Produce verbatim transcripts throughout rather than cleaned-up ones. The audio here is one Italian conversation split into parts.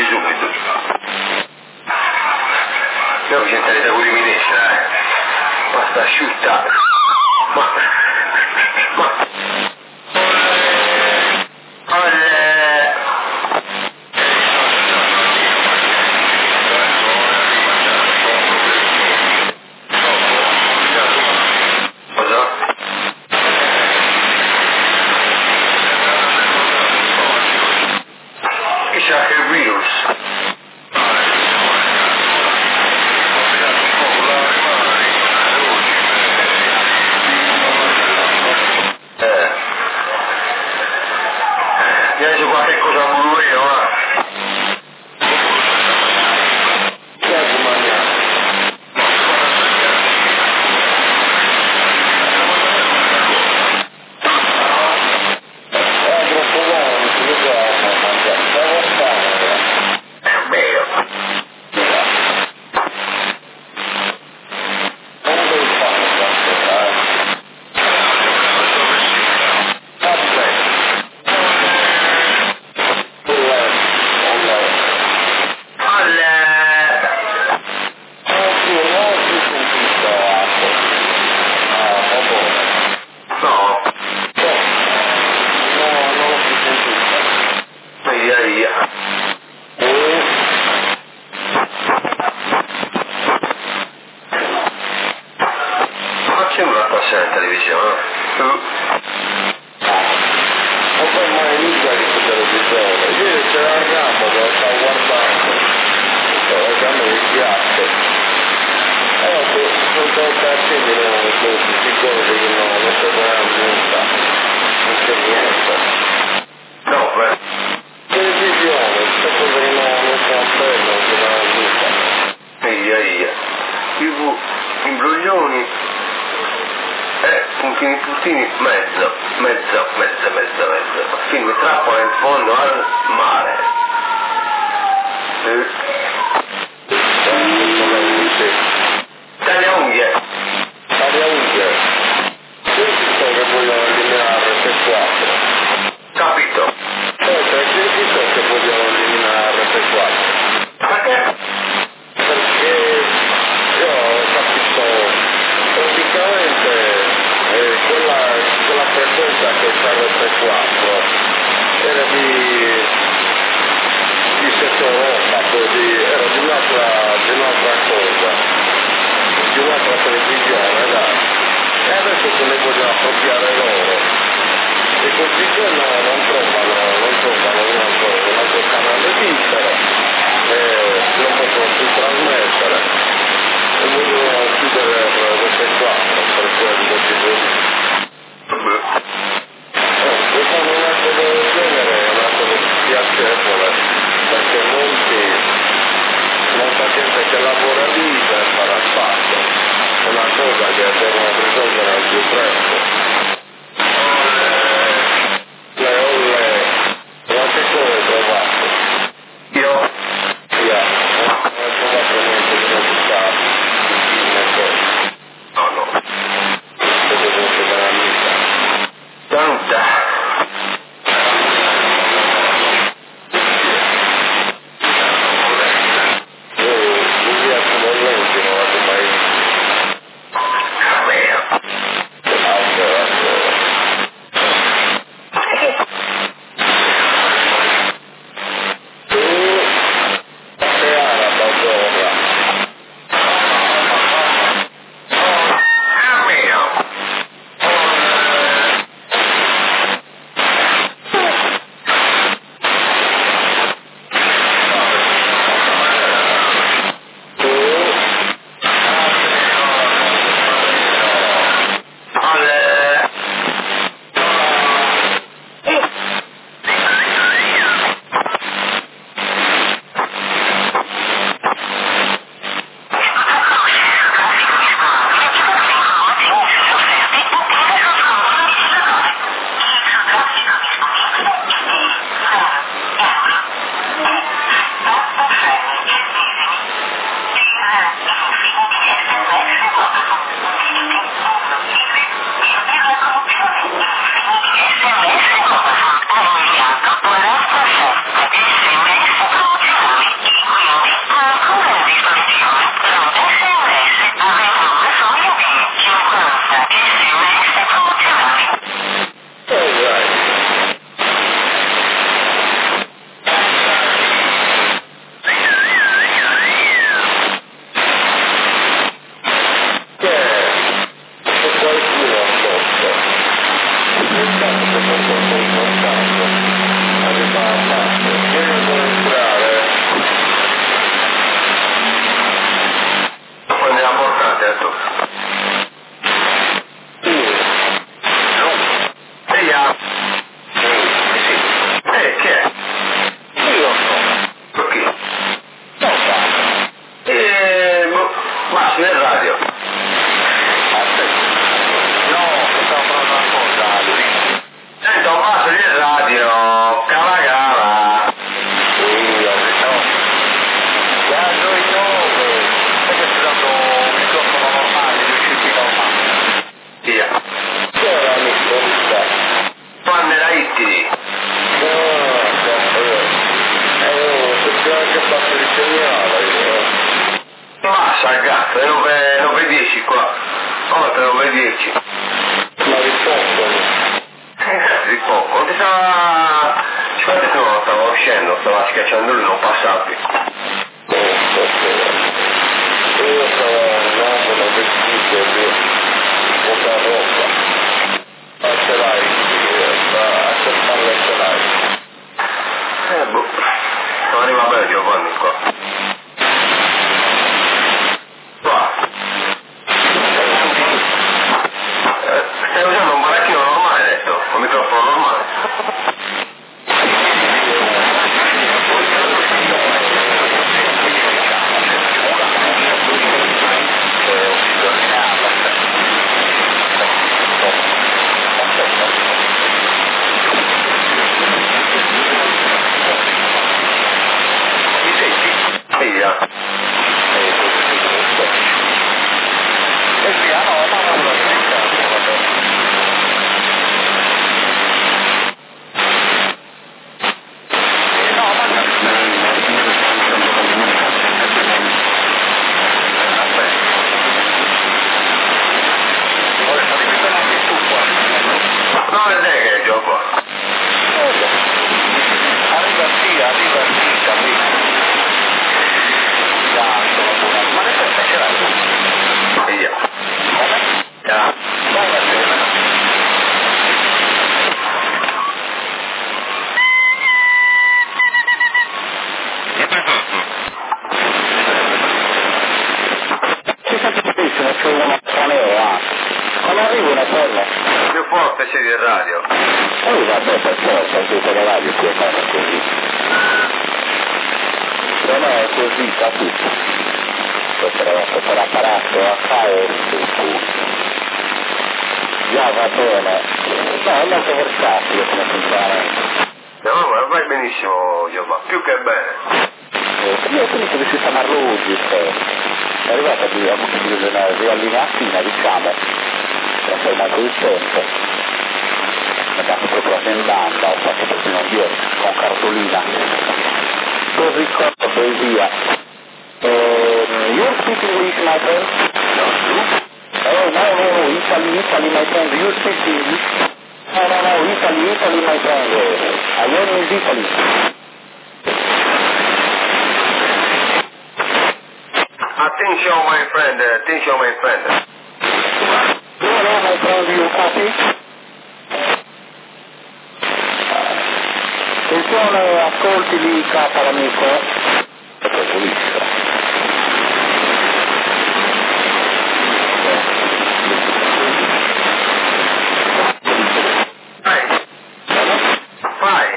chiudi subito. Devo sentire da quelli mi destra, eh. Basta asciutta. Ma... Ma... Out. dieci qua. otto, nove, dieci. Ma rispondo. Eh, di poco. Ti stava... Infatti no, stavo uscendo, stava schiacciando lui, non passavi. Io stavo andando a vestire di poca roba. Ma ce l'hai, a cercare ce l'hai. Eh, boh. Non arriva bene Giovanni qua. Qua. Eh, stai usando un baracchino normale adesso, un microfono normale. Di radio. Oh vabbè, perché sentite la radio che fanno così. Non è così, capito? Questo l'apparato a fare tutto. Già va bene. No, è molto versatile come funzionamento. No, ma vai benissimo, Giovanni, più che bene. Eh, io quindi dovessi chiamarlo oggi, è arrivata a riallineatina, diciamo, non sei molto di tempo. Ho fatto proprio in banda, ho fatto persino io con cartolina. Così corto e via. Uh, you speak English, my friend? No, you? Oh, no, no, Italy, Italy, my friend. You speak English? No, no, no, Italy, Italy, my friend. I am in Italy. Attention, my friend, attention, my friend. Hello, my friend, you copy? Attenzione, ascolti lì, caro amico. È pulito. Vai. Vai.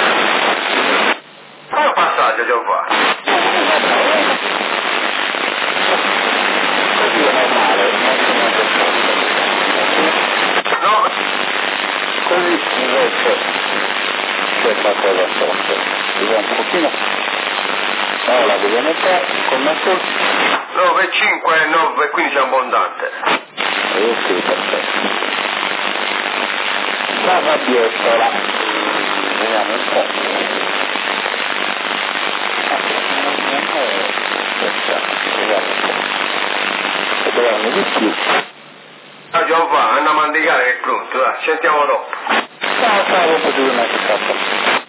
Fai un passaggio, Giovanni. Così è normale, No. così invece c'è qualcosa sotto. Vediamo un pochino. No, la vediamo un po', connesso. nove, cinque, nove, quindici abbondante. Eh sì, perfetto. La gabbiettola. Vediamo un po'. Vediamo un po'. Vediamo di più. Ah, Giovanni, andiamo a mandicare che è pronto, dai, sentiamo dopo. Ciao, ciao, dopo di una